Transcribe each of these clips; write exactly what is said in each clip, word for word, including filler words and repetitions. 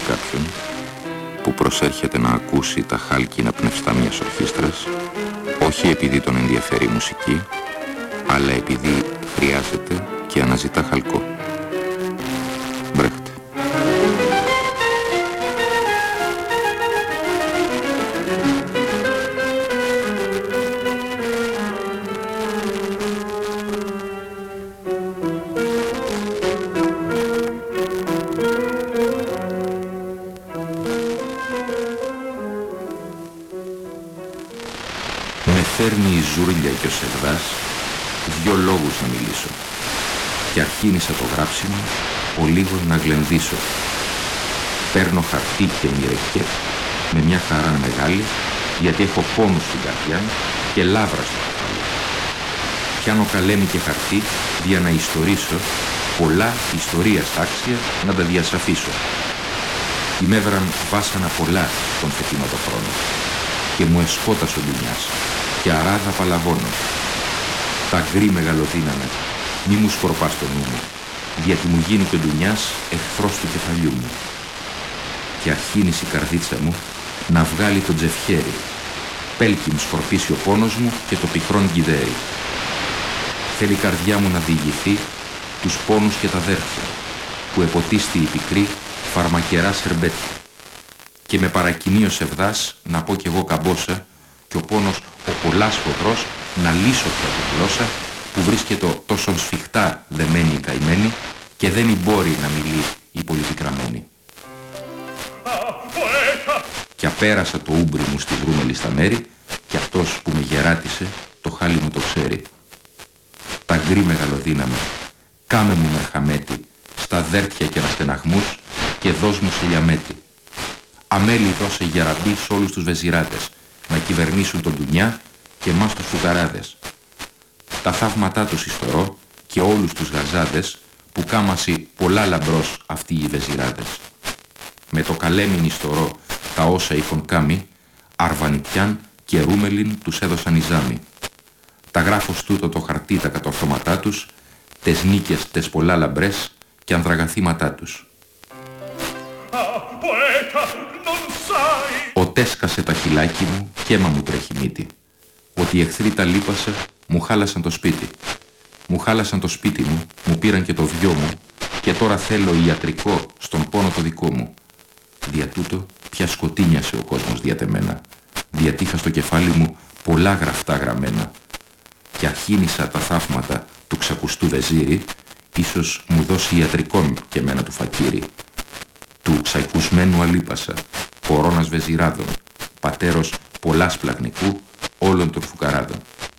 κάποιον που προσέρχεται να ακούσει τα χάλκινα πνευστά μιας ορχήστρας, όχι επειδή τον ενδιαφέρει η μουσική, αλλά επειδή χρειάζεται και αναζητά χαλκό. Μπρέχτε. Με φέρνει η Ζούρλια και ο Σεβδάς δυο λόγους να μιλήσω και αρχίνησα το γράψιμο ο λίγος να γλενδίσω. Παίρνω χαρτί και μοιρεκέ με μια χαρά μεγάλη, γιατί έχω πόνους στην καρδιά και λάβρα στο κεφάλι. Πιάνω καλέμι και χαρτί για να ιστορίσω πολλά ιστορίας άξια να τα διασαφίσω. Ημέβραν βάσανα πολλά τον φετινό το χρόνο και μου εσκότασε ο ντουνιάς και αράδα παλαβώνω. Τα γκρι μεγαλοδύναμε, μη μου σκορπάς το νου μου, γιατί μου γίνει και ο ντουνιάς εχθρός του κεφαλιού μου. Και αρχίνησε η καρδίτσα μου να βγάλει το τζεφιέρι, πέλκι μου σκορπίσει ο πόνος μου και το πικρόν γκυδέρι. Θέλει η καρδιά μου να διηγηθεί τους πόνους και τα δέρφια, που εποτίστη η πικρή φαρμακερά σερμπέτια. Και με παρακινεί ο Σεβδάς να πω κι εγώ καμπόσα και ο πόνος ο πολλάς φωτρός να λύσω πια τη γλώσσα που βρίσκεται τόσο σφιχτά δεμένη η καημένη και δεν μπορεί να μιλεί η πολυπικραμένη. Κι απέρασα το ούμπρι μου στη βρούμελη στα μέρη κι αυτός που με γεράτισε το χάλι μου το ξέρει. Τα γκρι μεγαλοδύναμε, κάμε μου μερχαμέτη στα δέρτια και αναστεναγμούς και δώσ' μου σε λιαμέτη. Αμέλη δώσε γεραμπή σ' όλους τους βεζιράτες να κυβερνήσουν τον ντουνιά και εμάς τους φουκαράδες. Τα θαύματά τους ιστορώ και όλους τους γαζάδες που κάμασι πολλά λαμπρός αυτοί οι βεζιράδες. Με το καλέμιν ιστορώ τα όσα είχον κάμει, αρβανιτιάν και ρούμελιν τους έδωσαν οι ζάμοι. Τα γράφω στούτο το χαρτί τα κατορθώματά τους, τες νίκες τες πολλά λαμπρές και ανδραγαθήματά τους. Οτέσκασε τα χυλάκι μου και αίμα μου τρέχει μύτη. Ότι οι εχθροί τα λείπασε, μου χάλασαν το σπίτι. Μου χάλασαν το σπίτι μου, μου πήραν και το βιό μου και τώρα θέλω ιατρικό στον πόνο το δικό μου. Δια τούτο πια σκοτίνιασε ο κόσμος διατεμένα. Διατύχα στο κεφάλι μου πολλά γραφτά γραμμένα. Και αρχίνησα τα θαύματα του ξακουστού βεζίρι, ίσως μου δώσει ιατρικόν και εμένα του φακύρι. Του ξαϊκουσμένου αλίπασα, κορώνας βεζιράδων, πατέρος πολλάς πλαγνικού όλων των φουκαράδων.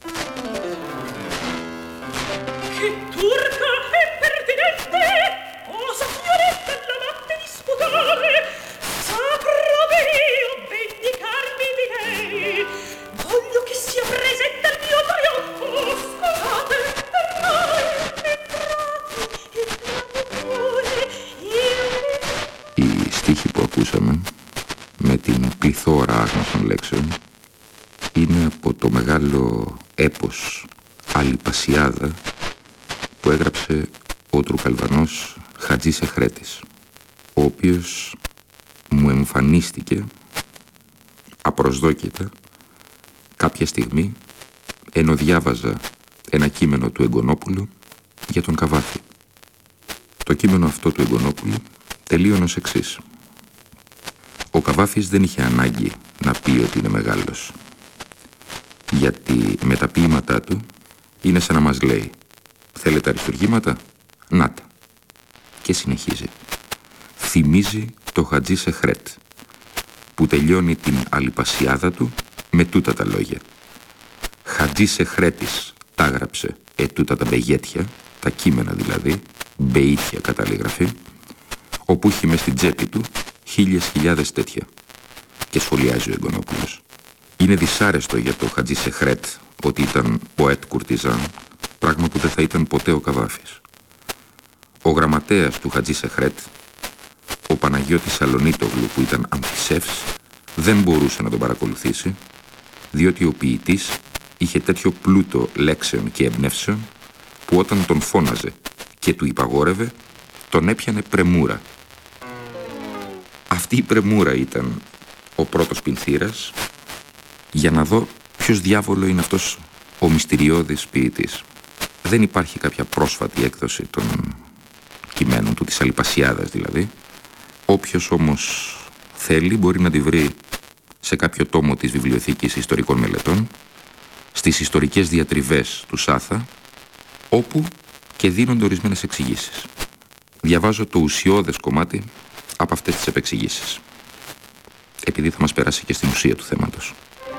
Οι στίχοι που ακούσαμε με την πληθώρα άγνωστων λέξεων είναι από το μεγάλο έπος Αλιπασιάδα που έγραψε ο Τρουκαλβανός Χατζής Εχρέτης, ο οποίος μου εμφανίστηκε απροσδόκητα κάποια στιγμή ενώ διάβαζα ένα κείμενο του Εγκονόπουλου για τον Καβάφη. Το κείμενο αυτό του Εγκονόπουλου τελείωνε ως εξής. Ο Καβάφης δεν είχε ανάγκη να πει ότι είναι μεγάλος, γιατί με τα ποίηματά του είναι σαν να μας λέει «Θέλετε αριστουργήματα? Να τα». Και συνεχίζει. Θυμίζει το Χατζή Σεχρέτ, που τελειώνει την Αλιπασιάδα του με τούτα τα λόγια. Χατζή Σεχρέτης τα έγραψε ετούτα τα μπεγέτια, τα κείμενα δηλαδή, μπεΐτια κατά άλλη γραφή, όπου είχε μες στην τσέπη του χίλιες χιλιάδες τέτοια. Και σχολιάζει ο Εγκονόπουλος. Είναι δυσάρεστο για το Χατζή Σεχρέτ ότι ήταν ποέτ κουρτιζάν, πράγμα που δεν θα ήταν ποτέ ο Καβάφης. Ο γραμματέας του Χατζή Σεχρέτ, ο Παναγιώτης Σαλονίτογλου, που ήταν αμφισεύς, δεν μπορούσε να τον παρακολουθήσει, διότι ο ποιητής είχε τέτοιο πλούτο λέξεων και εμπνεύσεων που όταν τον φώναζε και του υπαγόρευε, τον έπιανε πρεμούρα. Αυτή η πρεμούρα ήταν ο πρώτος πινθύρας για να δω ποιος διάβολο είναι αυτός ο μυστηριώδης ποιητής. Δεν υπάρχει κάποια πρόσφατη έκδοση των κειμένων του, της Αλιπασιάδας δηλαδή. Όποιος όμως θέλει μπορεί να τη βρει σε κάποιο τόμο της Βιβλιοθήκης Ιστορικών Μελετών, στις ιστορικές διατριβές του Σάθα, όπου και δίνονται ορισμένες εξηγήσεις. Διαβάζω το ουσιώδες κομμάτι από αυτές τις επεξηγήσεις, επειδή θα μας περάσει και στην ουσία του θέματος.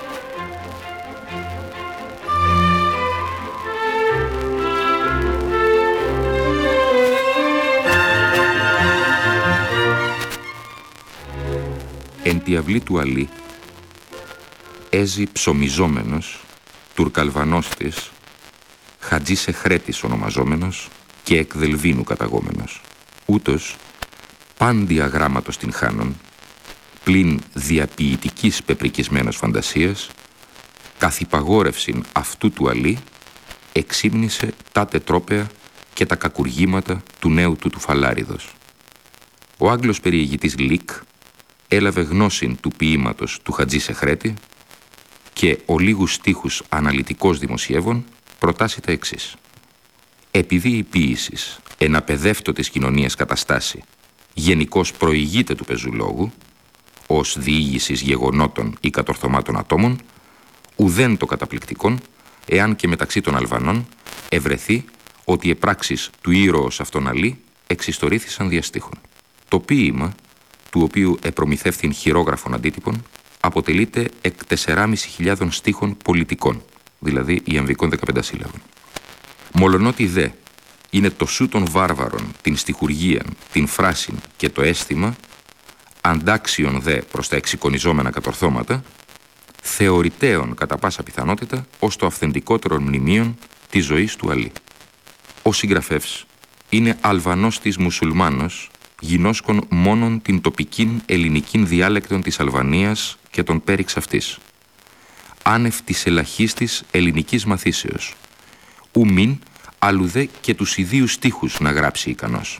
Εν τη αυλή του Αλή έζει ψωμιζόμενος, τουρκαλβανός της, Χατζής Εχρέτης ονομαζόμενος και εκ Δελβίνου καταγόμενος. Ούτως, πάντια γράμματος την χάνων, πλην διαποιητικής πεπρικισμένος φαντασίας, καθ' υπαγόρευσιν αυτού του Αλή, εξύμνησε τα τετρόπαια και τα κακουργήματα του νέου του του Φαλάριδος. Ο Άγγλος περιηγητής Λίκ έλαβε γνώση του ποίηματος του Χατζή Σεχρέτη και ο λίγους στίχους αναλυτικός δημοσιεύων προτάσει τα εξής. Επειδή η ποίησης εν απεδεύτω της κοινωνίας καταστάσει γενικώς προηγείται του πεζουλόγου, ως διήγησης γεγονότων ή κατορθωμάτων ατόμων, ουδέν το καταπληκτικόν, εάν και μεταξύ των Αλβανών ευρεθεί ότι οι πράξεις του ήρωος αυτόν Αλή εξιστορήθησαν διαστίχων. Το ποίημα, του οποίου επρομηθεύθην χειρόγραφων αντίτυπων, αποτελείται εκ τεσσεράμισι χιλιάδων στίχων πολιτικών, δηλαδή ιαμβικών δεκαπεντασύλλαβων. Μολονότι δε είναι το σου των βάρβαρων, την στιχουργίαν, την φράσιν και το αίσθημα, αντάξιον δε προς τα εξεικονιζόμενα κατορθώματα, θεωρητέων κατά πάσα πιθανότητα ως το αυθεντικότερο μνημείον της ζωής του Αλή. Ο συγγραφεύς είναι Αλβανός της μουσουλμάνος, γινώσκον μόνον την τοπικήν ελληνικήν διάλεκτον της Αλβανίας και των πέριξ αυτής. Άνευ της ελαχίστης ελληνικής μαθήσεως. Ουμήν αλλουδέ και τους ιδίους στίχους να γράψει ικανός.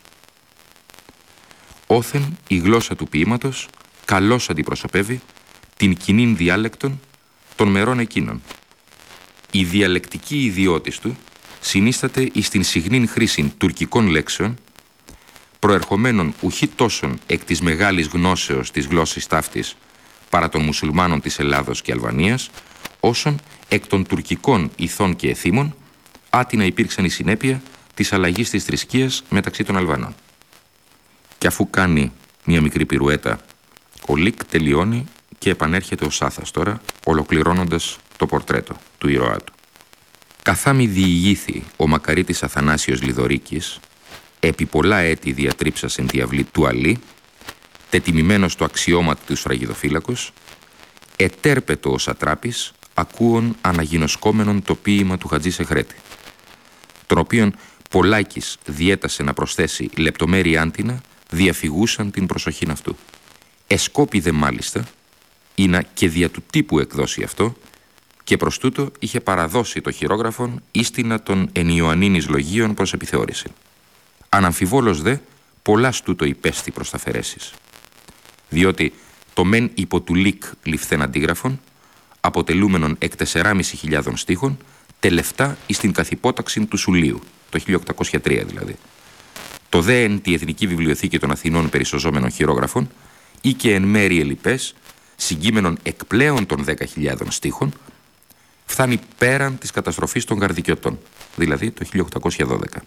Όθεν η γλώσσα του ποίηματος καλώς αντιπροσωπεύει την κοινήν διάλεκτον των μερών εκείνων. Η διαλεκτική ιδιότης του συνίσταται εις την συχνήν χρήση τουρκικών λέξεων, προερχομένων ουχή τόσον εκ της μεγάλης γνώσεως της γλώσσης ταύτης παρά των μουσουλμάνων της Ελλάδος και Αλβανίας, όσον εκ των τουρκικών ηθών και εθήμων, άτινα υπήρξαν η συνέπεια της αλλαγής της θρησκείας μεταξύ των Αλβανών. Και αφού κάνει μια μικρή πυρουέτα, ο Λίκ τελειώνει και επανέρχεται ο Σάθας τώρα, ολοκληρώνοντας το πορτρέτο του ήρωά του. Καθάμι διηγήθη ο μακαρίτης Αθανάσιος Λιδωρίκης, επί πολλά έτη διατρίψας τη αυλή του Αλή, τετιμημένος το αξιώμα του σφραγιδοφύλακος, ετέρπετο ο σατράπης, ακούων αναγινοσκόμενον το ποίημα του Χατζή Σεχρέτη, τον οποίον Πολάκης διέτασε να προσθέσει λεπτομέρεια άντινα, διαφυγούσαν την προσοχήν αυτού. Εσκόπηδε μάλιστα, είναι και δια του τύπου εκδώσει αυτό, και προς τούτο είχε παραδώσει το χειρόγραφον ίστινα των εν Ιωαννίνης λογίων προς επιθεώρηση. Αναμφιβόλως δε, πολλάς τούτο υπέστη προς τα αφαιρέσεις. Διότι το μεν υπό του Λίκ ληφθέν αντίγραφον, αποτελούμενον εκ τεσσεράμισι χιλιάδων στίχων, τελευτά εις την καθυπόταξη του Σουλίου, το χίλια οκτακόσια τρία δηλαδή. Το δε εν τη Εθνική Βιβλιοθήκη των Αθηνών περισωζόμενων χειρόγραφων, ή και εν μέρη ελλειπές, συγκείμενον εκπλέον των δέκα χιλιάδων στίχων, φτάνει πέραν της καταστροφής των Γαρδικιωτών, δηλαδή το χίλια οκτακόσια δώδεκα.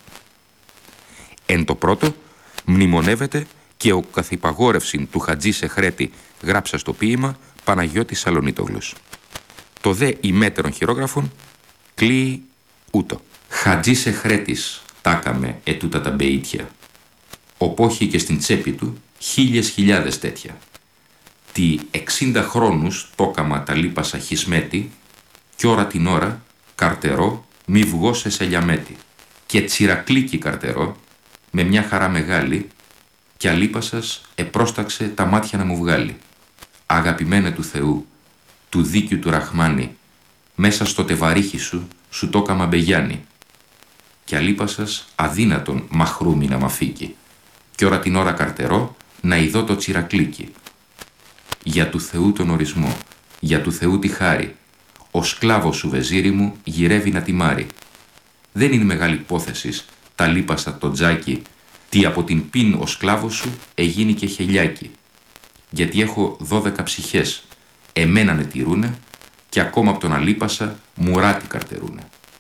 Εν το πρώτο, μνημονεύεται και ο καθυπαγόρευσιν του Χατζή Σεχρέτη γράψα στο ποίημα Παναγιώτης Σαλονίτογλους. Το δε ημέτερον χειρόγραφον κλείει ούτω. Χατζή Σεχρέτης τάκαμε ετούτα τα μπεΐτια. Οπόχει και στην τσέπη του χίλιες χιλιάδες τέτοια. Τι εξήντα χρόνους τόκαμα τα λίπασα χισμέτη κι ώρα την ώρα καρτερό μη βγω σε σελιαμέτη. Και τσιρακλίκι καρτερό με μια χαρά μεγάλη κι αλίπασας επρόσταξε τα μάτια να μου βγάλει. Αγαπημένε του Θεού, του δίκιου του Ραχμάνη, μέσα στο τεβαρίχι σου, σου το έκαμα μπεγιάνι. Κι αλίπασας αδύνατον μαχρούμι να μ' αφήκει. Κι ώρα την ώρα καρτερό, να ειδώ το τσιρακλίκι. Για του Θεού τον ορισμό, για του Θεού τη χάρη, ο σκλάβος σου βεζίρι μου γυρεύει να τη μάρει. Δεν είναι μεγάλη υπόθεσης, τα λείπασα το τζάκι, τι από την πίν ο σκλάβος σου εγίνει και χελιάκι. Γιατί έχω δώδεκα ψυχές, εμένα με τηρούνε και ακόμα από τον αλίπασα μουράτι καρτερούνε.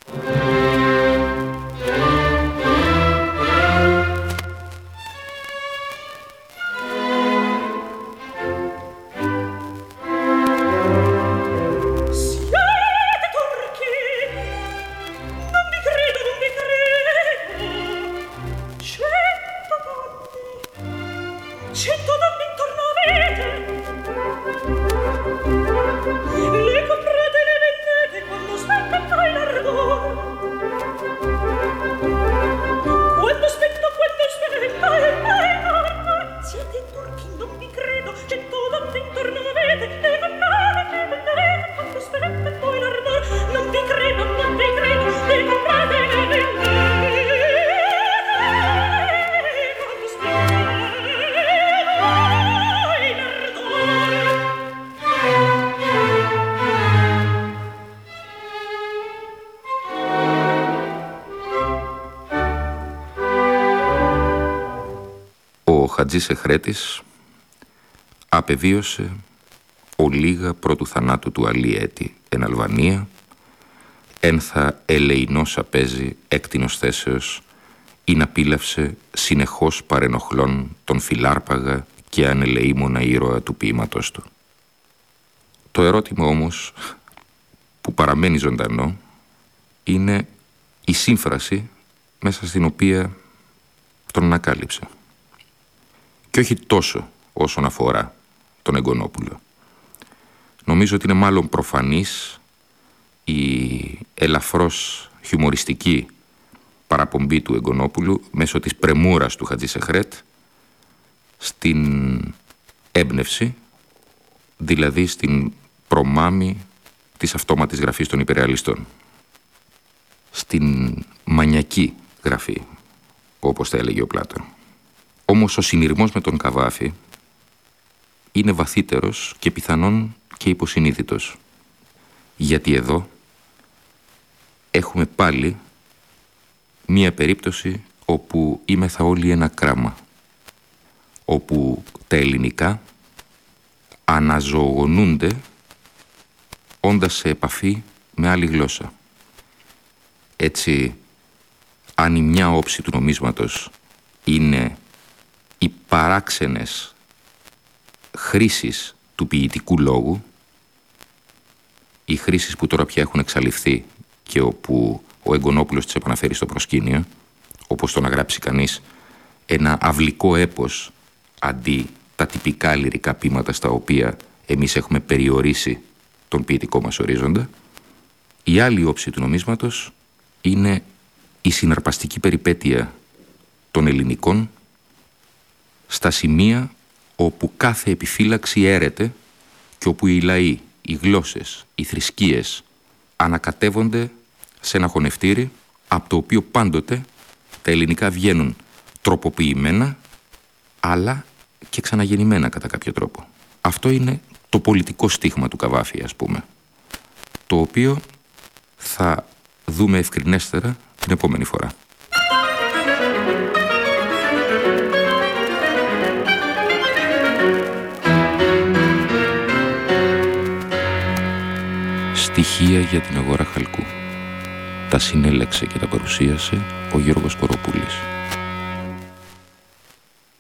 Ο Χατζής Εχρέτης απεβίωσε ολίγα πρώτου θανάτου του αλή έτη εν Αλβανία, ένθα ελεηνός απέζει έκτινος θέσεως ή να πήλευσε συνεχώς παρενοχλών τον φιλάρπαγα και ανελεήμονα ήρωα του ποίηματος του. Το ερώτημα όμως που παραμένει ζωντανό είναι η σύμφραση μέσα στην οποία τον ανακάλυψε. Και όχι τόσο όσον αφορά τον Εγκονόπουλο. Νομίζω ότι είναι μάλλον προφανής η ελαφρώς χιουμοριστική παραπομπή του Εγκονόπουλου μέσω της πρεμούρας του Χατζή Σεχρέτ στην έμπνευση, δηλαδή στην προμάμη της αυτόματης γραφής των υπερεαλιστών. Στην μανιακή γραφή, όπως τα έλεγε ο Πλάτων. Όμως ο συνειρμός με τον Καβάφη είναι βαθύτερος και πιθανόν και υποσυνείδητος. Γιατί εδώ έχουμε πάλι μία περίπτωση όπου είμεθα όλοι ένα κράμα, όπου τα ελληνικά αναζωογονούνται όντας σε επαφή με άλλη γλώσσα. Έτσι, αν η μια όψη του νομίσματος είναι οι παράξενες χρήσεις του ποιητικού λόγου, οι χρήσεις που τώρα πια έχουν εξαλειφθεί και όπου ο Εγκονόπουλος τις επαναφέρει στο προσκήνιο, όπως το να γράψει κανείς ένα αυλικό έπος αντί τα τυπικά λυρικά ποίηματα στα οποία εμείς έχουμε περιορίσει τον ποιητικό μας ορίζοντα. Η άλλη όψη του νομίσματος είναι η συναρπαστική περιπέτεια των ελληνικών στα σημεία όπου κάθε επιφύλαξη έρεται και όπου οι λαοί, οι γλώσσες, οι θρησκείες ανακατεύονται σε ένα χωνευτήρι από το οποίο πάντοτε τα ελληνικά βγαίνουν τροποποιημένα αλλά και ξαναγεννημένα κατά κάποιο τρόπο. Αυτό είναι το πολιτικό στίγμα του Καβάφη, ας πούμε, το οποίο θα δούμε ευκρινέστερα την επόμενη φορά. Στοιχεία για την αγορά χαλκού. Τα συνέλεξε και τα παρουσίασε ο Γιώργος Κοροπούλης.